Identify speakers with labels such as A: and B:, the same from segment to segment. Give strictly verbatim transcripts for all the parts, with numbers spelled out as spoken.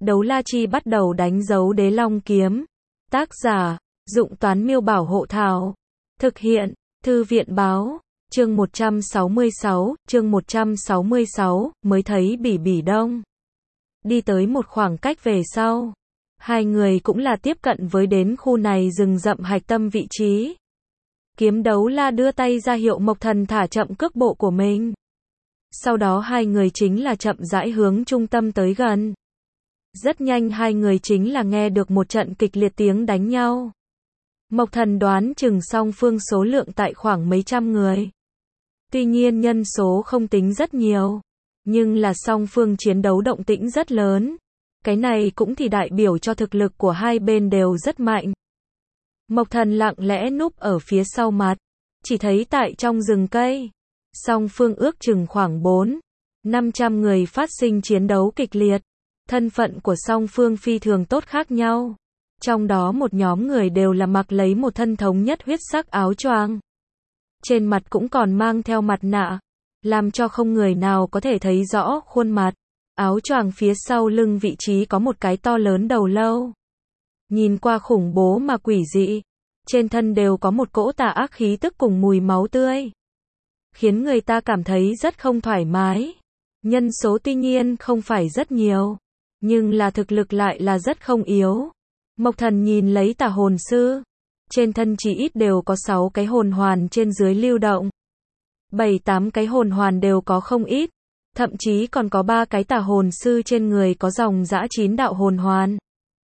A: Đấu la chi bắt đầu đánh dấu đế long kiếm. Tác giả, Dụng Toán Miêu Bảo Hộ Thảo. Thực hiện, Thư viện Báo. Chương một trăm sáu mươi sáu, chương một trăm sáu mươi sáu, mới thấy Bỉ Bỉ Đông. Đi tới một khoảng cách về sau. Hai người cũng là tiếp cận với đến khu này rừng rậm hạch tâm vị trí. Kiếm đấu la đưa tay ra hiệu Mộc Thần thả chậm cước bộ của mình. Sau đó hai người chính là chậm rãi hướng trung tâm tới gần. Rất nhanh hai người chính là nghe được một trận kịch liệt tiếng đánh nhau. Mộc Thần đoán chừng song phương số lượng tại khoảng mấy trăm người. Tuy nhiên nhân số không tính rất nhiều, nhưng là song phương chiến đấu động tĩnh rất lớn. Cái này cũng thì đại biểu cho thực lực của hai bên đều rất mạnh. Mộc Thần lặng lẽ núp ở phía sau mặt, chỉ thấy tại trong rừng cây, song phương ước chừng khoảng bốn, năm trăm người phát sinh chiến đấu kịch liệt. Thân phận của song phương phi thường tốt khác nhau. Trong đó một nhóm người đều là mặc lấy một thân thống nhất huyết sắc áo choàng. Trên mặt cũng còn mang theo mặt nạ, làm cho không người nào có thể thấy rõ khuôn mặt. Áo choàng phía sau lưng vị trí có một cái to lớn đầu lâu. Nhìn qua khủng bố mà quỷ dị. Trên thân đều có một cỗ tà ác khí tức cùng mùi máu tươi, khiến người ta cảm thấy rất không thoải mái. Nhân số tuy nhiên không phải rất nhiều, nhưng là thực lực lại là rất không yếu. Mộc Thần nhìn lấy Tà hồn sư, trên thân chỉ ít đều có sáu cái hồn hoàn trên dưới lưu động. bảy tám cái hồn hoàn đều có không ít, thậm chí còn có ba cái tà hồn sư trên người có dòng dã chín đạo hồn hoàn.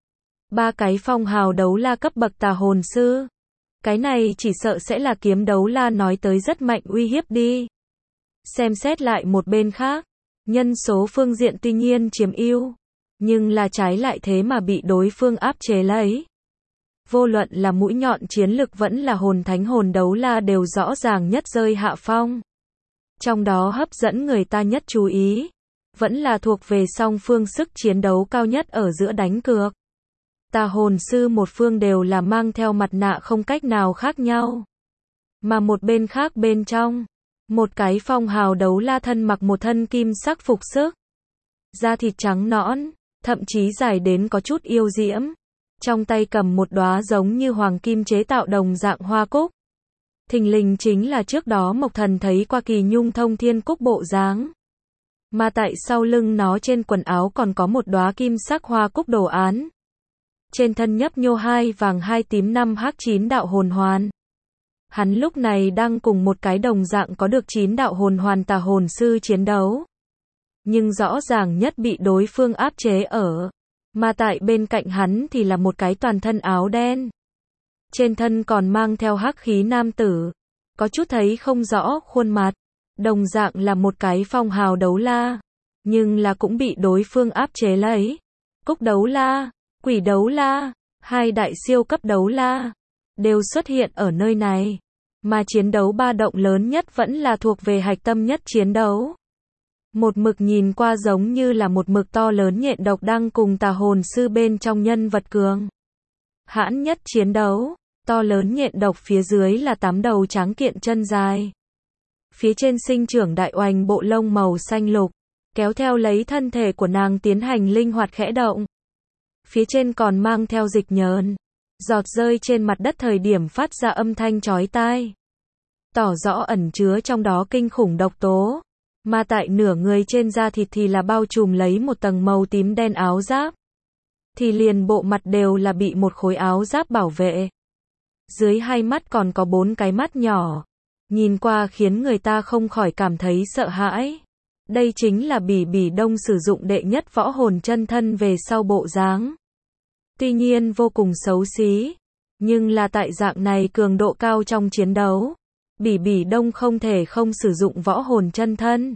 A: Ba cái phong hào đấu la cấp bậc tà hồn sư. Cái này chỉ sợ sẽ là kiếm đấu la nói tới rất mạnh uy hiếp đi. Xem xét lại một bên khác, nhân số phương diện tuy nhiên chiếm ưu, nhưng là trái lại thế mà bị đối phương áp chế lấy. Vô luận là mũi nhọn chiến lực vẫn là hồn thánh hồn đấu la đều rõ ràng nhất rơi hạ phong. Trong đó hấp dẫn người ta nhất chú ý, vẫn là thuộc về song phương sức chiến đấu cao nhất ở giữa đánh cược. Tà hồn sư một phương đều là mang theo mặt nạ không cách nào khác nhau. Mà một bên khác bên trong, một cái phong hào đấu la thân mặc một thân kim sắc phục sức. Da thịt trắng nõn, thậm chí dài đến có chút yêu diễm. Trong tay cầm một đóa giống như hoàng kim chế tạo đồng dạng hoa cúc. Thình lình chính là trước đó Mộc Thần thấy qua Kỳ Nhung thông thiên cúc bộ dáng. Mà tại sau lưng nó trên quần áo còn có một đóa kim sắc hoa cúc đồ án. Trên thân nhấp nhô hai vàng hai tím năm hắc chín đạo hồn hoàn. Hắn lúc này đang cùng một cái đồng dạng có được chín đạo hồn hoàn tà hồn sư chiến đấu. Nhưng rõ ràng nhất bị đối phương áp chế ở. Mà tại bên cạnh hắn thì là một cái toàn thân áo đen. Trên thân còn mang theo hắc khí nam tử. Có chút thấy không rõ khuôn mặt. Đồng dạng là một cái phong hào đấu la. Nhưng là cũng bị đối phương áp chế lấy. Cúc đấu la, quỷ đấu la, hai đại siêu cấp đấu la. Đều xuất hiện ở nơi này. Mà chiến đấu ba động lớn nhất vẫn là thuộc về hạch tâm nhất chiến đấu. Một mực nhìn qua giống như là một mực to lớn nhện độc đang cùng tà hồn sư bên trong nhân vật cường hãn nhất chiến đấu. To lớn nhện độc phía dưới là tám đầu tráng kiện chân dài. Phía trên sinh trưởng đại oanh bộ lông màu xanh lục, kéo theo lấy thân thể của nàng tiến hành linh hoạt khẽ động. Phía trên còn mang theo dịch nhờn, giọt rơi trên mặt đất thời điểm phát ra âm thanh chói tai. Tỏ rõ ẩn chứa trong đó kinh khủng độc tố. Mà tại nửa người trên da thịt thì là bao trùm lấy một tầng màu tím đen áo giáp. Thì liền bộ mặt đều là bị một khối áo giáp bảo vệ. Dưới hai mắt còn có bốn cái mắt nhỏ. Nhìn qua khiến người ta không khỏi cảm thấy sợ hãi. Đây chính là Bỉ Bỉ Đông sử dụng đệ nhất võ hồn chân thân về sau bộ dáng. Tuy nhiên vô cùng xấu xí. Nhưng là tại dạng này cường độ cao trong chiến đấu. Bỉ Bỉ Đông không thể không sử dụng võ hồn chân thân.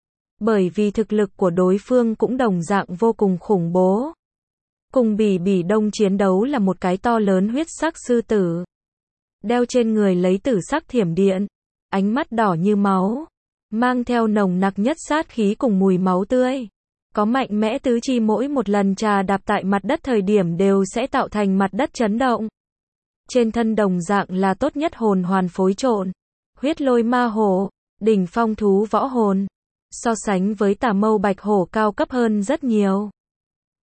A: Bởi vì thực lực của đối phương cũng đồng dạng vô cùng khủng bố. Cùng Bỉ Bỉ Đông chiến đấu là một cái to lớn huyết sắc sư tử. Đeo trên người lấy tử sắc thiểm điện. Ánh mắt đỏ như máu. Mang theo nồng nặc nhất sát khí cùng mùi máu tươi. Có mạnh mẽ tứ chi mỗi một lần trà đạp tại mặt đất thời điểm đều sẽ tạo thành mặt đất chấn động. Trên thân đồng dạng là tốt nhất hồn hoàn phối trộn. Huyết lôi ma hổ, đỉnh phong thú võ hồn. So sánh với tà mâu bạch hổ cao cấp hơn rất nhiều.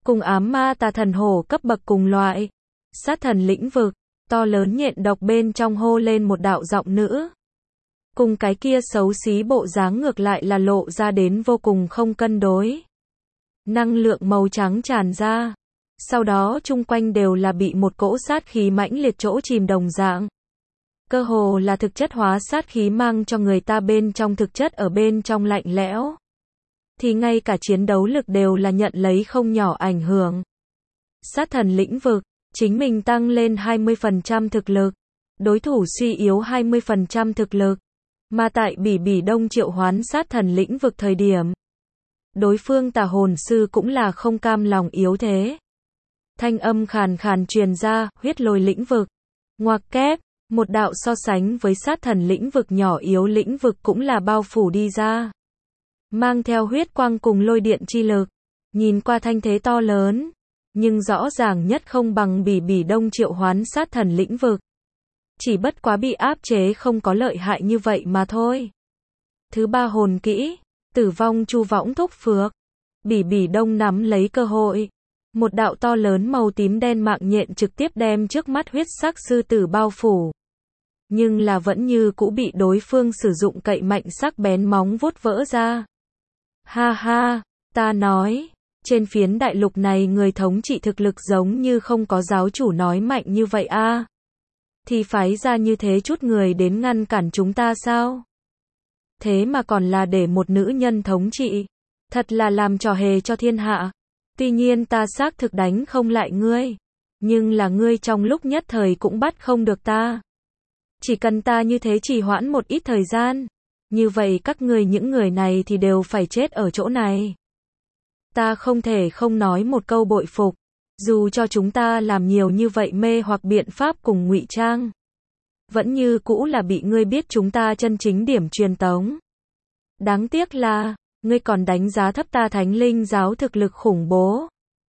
A: cùng ám ma tà thần hổ cấp bậc cùng loại. Sát thần lĩnh vực, to lớn nhện độc bên trong hô lên một đạo giọng nữ. Cùng cái kia xấu xí bộ dáng ngược lại là lộ ra đến vô cùng không cân đối. Năng lượng màu trắng tràn ra. Sau đó chung quanh đều là bị một cỗ sát khí mãnh liệt chỗ chìm đồng dạng. Cơ hồ là thực chất hóa sát khí mang cho người ta bên trong thực chất ở bên trong lạnh lẽo. Thì ngay cả chiến đấu lực đều là nhận lấy không nhỏ ảnh hưởng. Sát thần lĩnh vực, chính mình tăng lên hai mươi phần trăm thực lực. Đối thủ suy yếu hai mươi phần trăm thực lực. Mà tại Bỉ Bỉ Đông triệu hoán sát thần lĩnh vực thời điểm. Đối phương tà hồn sư cũng là không cam lòng yếu thế. Thanh âm khàn khàn truyền ra, huyết lôi lĩnh vực. Ngoặc kép, một đạo so sánh với sát thần lĩnh vực nhỏ yếu lĩnh vực cũng là bao phủ đi ra. Mang theo huyết quang cùng lôi điện chi lực. Nhìn qua thanh thế to lớn. Nhưng rõ ràng nhất không bằng Bỉ Bỉ Đông triệu hoán sát thần lĩnh vực. Chỉ bất quá bị áp chế không có lợi hại như vậy mà thôi. Thứ ba hồn kỹ, tử vong chu võng thúc phược. Bỉ Bỉ Đông nắm lấy cơ hội. Một đạo to lớn màu tím đen mạng nhện trực tiếp đem trước mắt huyết sắc sư tử bao phủ. Nhưng là vẫn như cũ bị đối phương sử dụng cậy mạnh sắc bén móng vuốt vỡ ra. Ha ha, ta nói, trên phiến đại lục này người thống trị thực lực giống như không có giáo chủ nói mạnh như vậy a. Thì phái ra như thế chút người đến ngăn cản chúng ta sao? Thế mà còn là để một nữ nhân thống trị. Thật là làm trò hề cho thiên hạ. Tuy nhiên ta xác thực đánh không lại ngươi. Nhưng là ngươi trong lúc nhất thời cũng bắt không được ta. Chỉ cần ta như thế trì hoãn một ít thời gian. Như vậy các ngươi những người này thì đều phải chết ở chỗ này. Ta không thể không nói một câu bội phục. Dù cho chúng ta làm nhiều như vậy mê hoặc biện pháp cùng ngụy trang. Vẫn như cũ là bị ngươi biết chúng ta chân chính điểm truyền tống. Đáng tiếc là, ngươi còn đánh giá thấp ta Thánh Linh giáo thực lực khủng bố.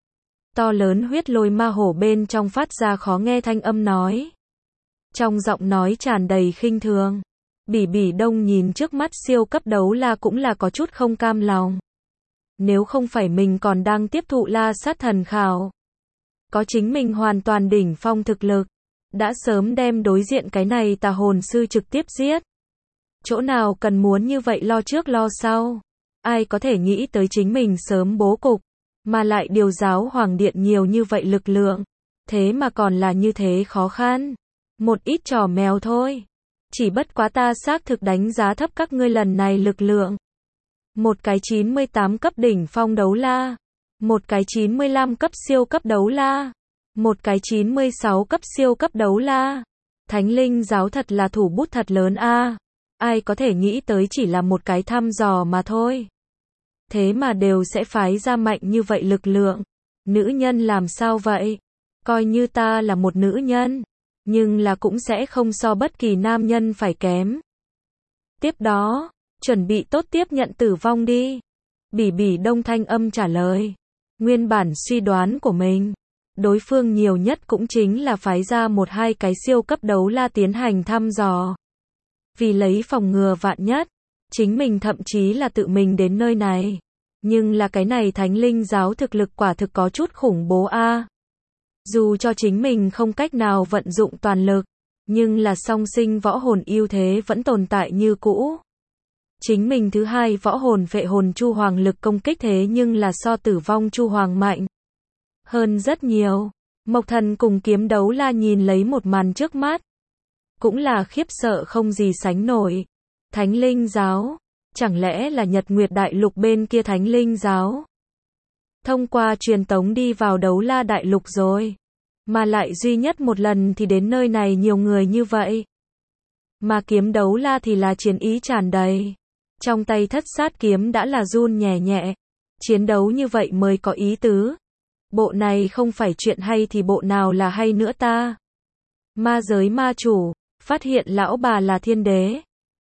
A: To lớn huyết lôi ma hổ bên trong phát ra khó nghe thanh âm nói. Trong giọng nói tràn đầy khinh thường. Bỉ Bỉ Đông nhìn trước mắt siêu cấp đấu la cũng là có chút không cam lòng. Nếu không phải mình còn đang tiếp thụ la sát thần khảo. Có chính mình hoàn toàn đỉnh phong thực lực. Đã sớm đem đối diện cái này tà hồn sư trực tiếp giết. Chỗ nào cần muốn như vậy lo trước lo sau. Ai có thể nghĩ tới chính mình sớm bố cục. Mà lại điều giáo hoàng điện nhiều như vậy lực lượng. Thế mà còn là như thế khó khăn. Một ít trò mèo thôi. Chỉ bất quá ta xác thực đánh giá thấp các ngươi lần này lực lượng. Một cái chín mươi tám cấp đỉnh phong đấu la. Một cái chín mươi lăm cấp siêu cấp đấu la. Một cái chín mươi sáu cấp siêu cấp đấu la. Thánh Linh giáo thật là thủ bút thật lớn a. Ai có thể nghĩ tới chỉ là một cái thăm dò mà thôi. Thế mà đều sẽ phái ra mạnh như vậy lực lượng. Nữ nhân làm sao vậy? Coi như ta là một nữ nhân. Nhưng là cũng sẽ không so bất kỳ nam nhân phải kém. Tiếp đó, chuẩn bị tốt tiếp nhận tử vong đi. Bỉ Bỉ Đông thanh âm trả lời. Nguyên bản suy đoán của mình. Đối phương nhiều nhất cũng chính là phái ra một hai cái siêu cấp đấu la tiến hành thăm dò. Vì lấy phòng ngừa vạn nhất. Chính mình thậm chí là tự mình đến nơi này. Nhưng là cái này Thánh Linh giáo thực lực quả thực có chút khủng bố a. Dù cho chính mình không cách nào vận dụng toàn lực. Nhưng là song sinh võ hồn ưu thế vẫn tồn tại như cũ. Chính mình thứ hai võ hồn phệ hồn chu hoàng lực công kích thế nhưng là so tử vong chu hoàng mạnh. Hơn rất nhiều. Mộc Thần cùng kiếm đấu la nhìn lấy một màn trước mắt. Cũng là khiếp sợ không gì sánh nổi. Thánh Linh giáo. Chẳng lẽ là Nhật Nguyệt Đại Lục bên kia Thánh Linh giáo? Thông qua truyền tống đi vào đấu la đại lục rồi. Mà lại duy nhất một lần thì đến nơi này nhiều người như vậy. Mà kiếm đấu la thì là chiến ý tràn đầy. Trong tay thất sát kiếm đã là run nhẹ nhẹ. Chiến đấu như vậy mới có ý tứ. Bộ này không phải chuyện hay thì bộ nào là hay nữa ta. Ma giới ma chủ, phát hiện lão bà là thiên đế.